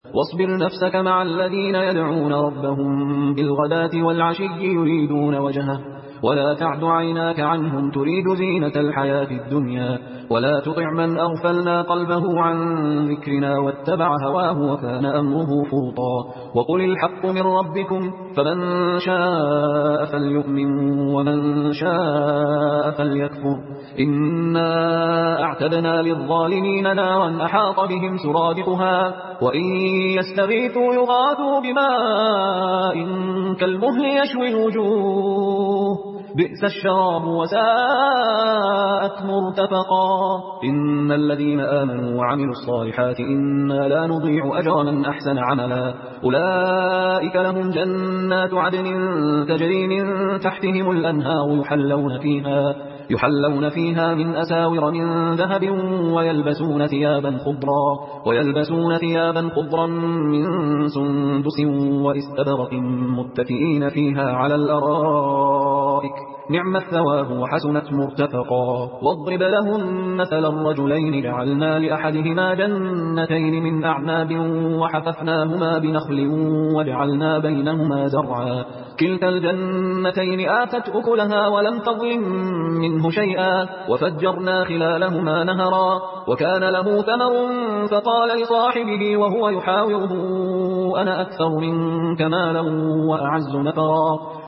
واصبر نفسك مع الذين يدعون ربهم بالغداة والعشي يريدون وجهه ولا تعد عيناك عنهم تريد زينة الحياة الدنيا ولا تطع من أغفلنا قلبه عن ذكرنا واتبع هواه وكان أمره فرطا وقل الحق من ربكم فمن شاء فليؤمن ومن شاء فليكفر إنا أعتدنا للظالمين نارا أحاط بهم سرادقها وإن يستغيثوا يغاثوا بماء كالمهل يشوي الوجوه بئس الشراب وساءت مرتفقا إن الذين آمنوا وعملوا الصالحات إنا لا نضيع أجر من أحسن عملا أولئك لهم جنات عدن تجري من تحتهم الأنهار يحلون فيها من أساور من ذهب ويلبسون ثيابا خضرا من سندس واستبرق متكئين فيها على الأرائك نعم الثواب وحسنت مرتفقا واضرب لهم مثل الرجلين جعلنا لأحدهما جنتين من أعناب وحففناهما بنخل وجعلنا بينهما زرعا كلتا الجنتين آتت أكلها ولم تظلم منه شيئا وفجرنا خلالهما نهرا وكان له ثمر فقال لصاحبه وهو يحاوره أنا أكثر منك مالا وأعز نفرا